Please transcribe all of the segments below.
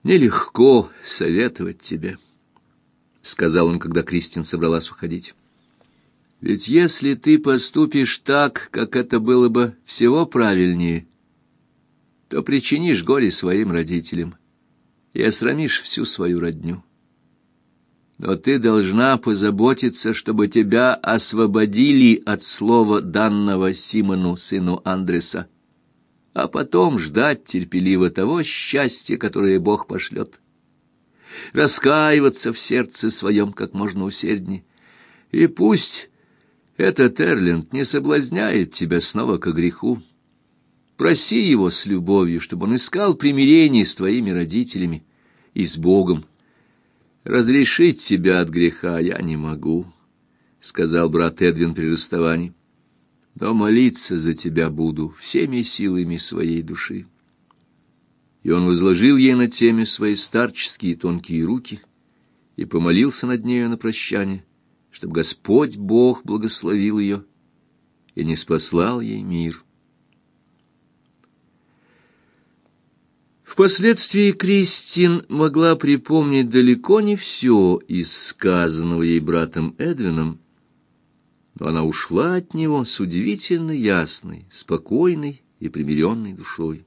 «Нелегко советовать тебе», — сказал он, когда Кристин собралась уходить. «Ведь если ты поступишь так, как это было бы всего правильнее, то причинишь горе своим родителям и осрамишь всю свою родню. Но ты должна позаботиться, чтобы тебя освободили от слова, данного Симону, сыну Андреса, а потом ждать терпеливо того счастья, которое Бог пошлет. Раскаиваться в сердце своем как можно усерднее. И пусть этот Эрленд не соблазняет тебя снова ко греху. Проси его с любовью, чтобы он искал примирение с твоими родителями и с Богом. «Разрешить тебя от греха я не могу», — сказал брат Эдвин при расставании, «но молиться за тебя буду всеми силами своей души». И он возложил ей на теме свои старческие тонкие руки и помолился над нею на прощание, чтобы Господь Бог благословил ее и ниспослал ей мир. Впоследствии Кристин могла припомнить далеко не все из сказанного ей братом Эдвином, но она ушла от него с удивительно ясной, спокойной и примиренной душой.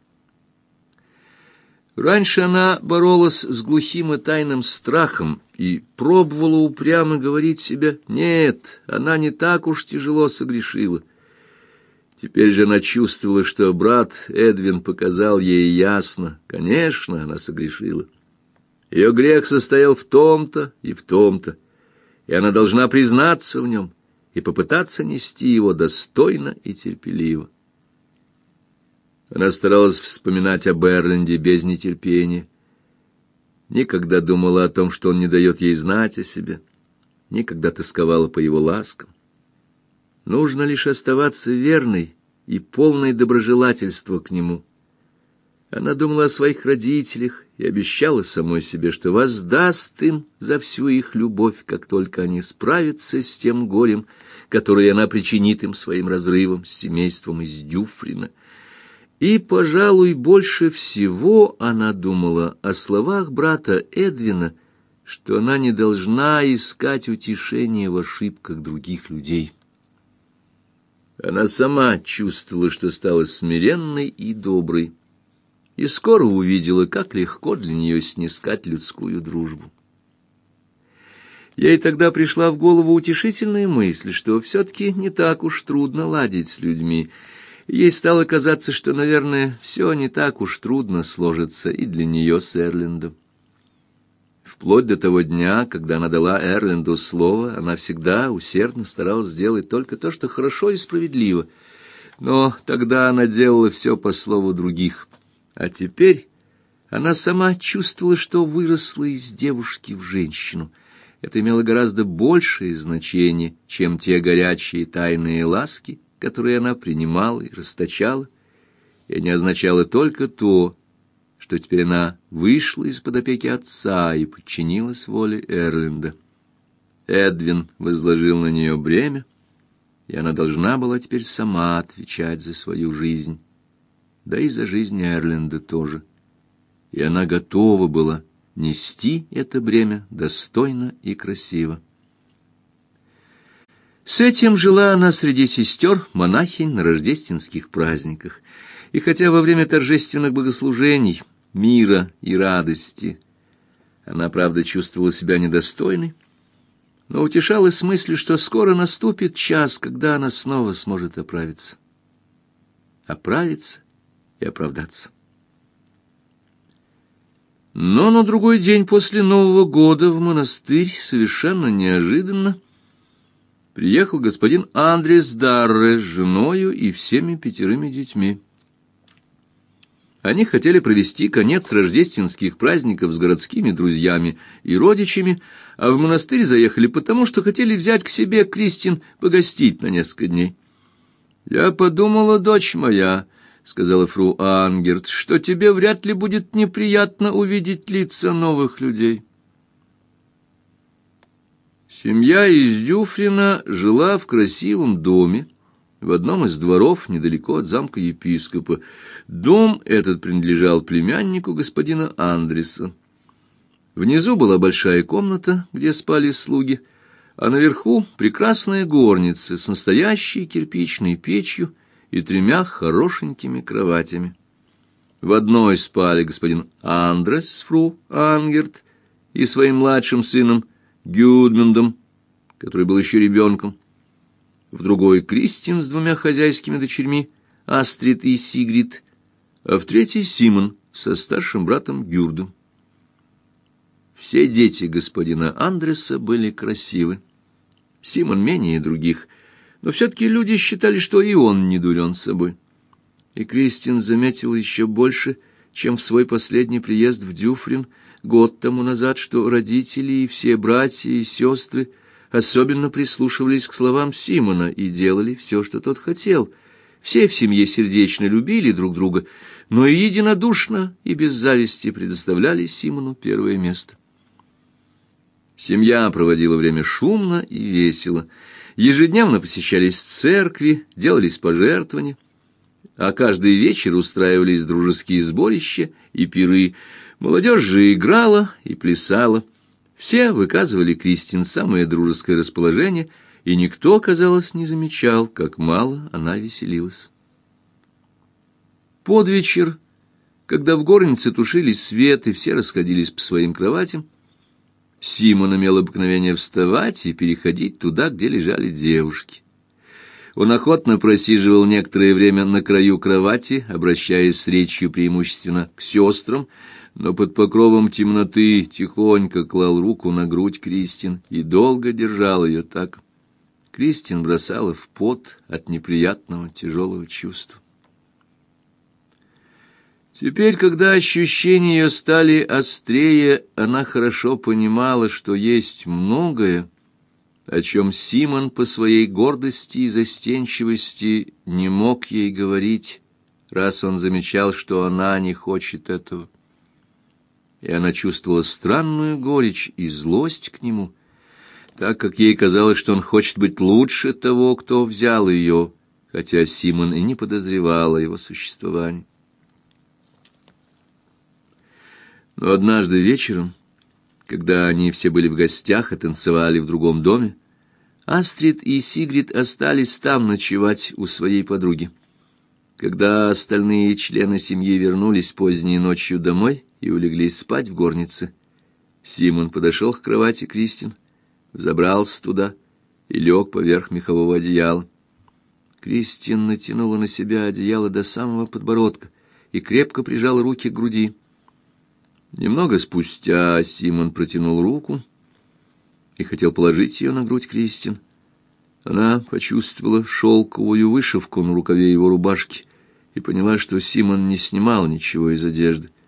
Раньше она боролась с глухим и тайным страхом и пробовала упрямо говорить себе: нет, она не так уж тяжело согрешила. Теперь же она чувствовала, что брат Эдвин показал ей ясно: конечно, она согрешила. Ее грех состоял в том-то и в том-то, и она должна признаться в нем и попытаться нести его достойно и терпеливо. Она старалась вспоминать об Эрленде без нетерпения. Никогда думала о том, что он не дает ей знать о себе, никогда тосковала по его ласкам. Нужно лишь оставаться верной и полной доброжелательства к нему. Она думала о своих родителях и обещала самой себе, что воздаст им за всю их любовь, как только они справятся с тем горем, которое она причинит им своим разрывом с семейством из Дюфрина. И, пожалуй, больше всего она думала о словах брата Эдвина, что она не должна искать утешения в ошибках других людей. Она сама чувствовала, что стала смиренной и доброй, и скоро увидела, как легко для нее снискать людскую дружбу. Ей тогда пришла в голову утешительная мысль, что все-таки не так уж трудно ладить с людьми. Ей стало казаться, что, наверное, все не так уж трудно сложится и для нее с Эрлендом. Вплоть до того дня, когда она дала Эрленду слово, она всегда усердно старалась сделать только то, что хорошо и справедливо. Но тогда она делала все по слову других. А теперь она сама чувствовала, что выросла из девушки в женщину. Это имело гораздо большее значение, чем те горячие тайные ласки, которые она принимала и расточала, и не означало только то, что теперь она вышла из-под опеки отца и подчинилась воле Эрленда. Эдвин возложил на нее бремя, и она должна была теперь сама отвечать за свою жизнь, да и за жизнь Эрленда тоже. И она готова была нести это бремя достойно и красиво. С этим жила она среди сестер-монахинь на рождественских праздниках, и хотя во время торжественных богослужений, мира и радости она, правда, чувствовала себя недостойной, но утешалась мыслью, что скоро наступит час, когда она снова сможет оправиться и оправдаться. Но на другой день после Нового года в монастырь совершенно неожиданно приехал господин Андрес Дарре с женою и всеми 5 детьми. Они хотели провести конец рождественских праздников с городскими друзьями и родичами, а в монастырь заехали потому, что хотели взять к себе Кристин погостить на несколько дней. «Я подумала, дочь моя, — сказала фру Ангерт, — что тебе вряд ли будет неприятно увидеть лица новых людей». Семья из Дюфрина жила в красивом доме, в одном из дворов недалеко от замка епископа. Дом этот принадлежал племяннику господина Андреса. Внизу была большая комната, где спали слуги, а наверху прекрасная горница с настоящей кирпичной печью и 3 хорошенькими кроватями. В одной спали господин Андрес с фру Ангерт и своим младшим сыном Гюдмундом, который был еще ребенком. В другой Кристин с 2 хозяйскими дочерьми, Астрид и Сигрид, а в третьей Симон со старшим братом Гюрдом. Все дети господина Андреса были красивы. Симон менее других, но все-таки люди считали, что и он не дурен собой. И Кристин заметила еще больше, чем в свой последний приезд в Дюфрин год тому назад, что родители и все братья и сестры особенно прислушивались к словам Симона и делали все, что тот хотел. Все в семье сердечно любили друг друга, но и единодушно и без зависти предоставляли Симону первое место. Семья проводила время шумно и весело. Ежедневно посещались церкви, делались пожертвования, а каждый вечер устраивались дружеские сборища и пиры. Молодежь же играла и плясала. Все выказывали Кристин самое дружеское расположение, и никто, казалось, не замечал, как мало она веселилась. Под вечер, когда в горнице тушили свет и все расходились по своим кроватям, Симон имел обыкновение вставать и переходить туда, где лежали девушки. Он охотно просиживал некоторое время на краю кровати, обращаясь с речью преимущественно к сестрам, но под покровом темноты тихонько клал руку на грудь Кристин и долго держал ее так. Кристин бросала в пот от неприятного тяжелого чувства. Теперь, когда ощущения ее стали острее, она хорошо понимала, что есть многое, о чем Симон по своей гордости и застенчивости не мог ей говорить, раз он замечал, что она не хочет этого. И она чувствовала странную горечь и злость к нему, так как ей казалось, что он хочет быть лучше того, кто взял ее, хотя Симон и не подозревал о его существовании. Но однажды вечером, когда они все были в гостях и танцевали в другом доме, Астрид и Сигрид остались там ночевать у своей подруги. Когда остальные члены семьи вернулись поздней ночью домой и улеглись спать в горнице, Симон подошел к кровати Кристин, взобрался туда и лег поверх мехового одеяла. Кристин натянула на себя одеяло до самого подбородка и крепко прижала руки к груди. Немного спустя Симон протянул руку и хотел положить ее на грудь Кристин. Она почувствовала шелковую вышивку на рукаве его рубашки и поняла, что Симон не снимал ничего из одежды.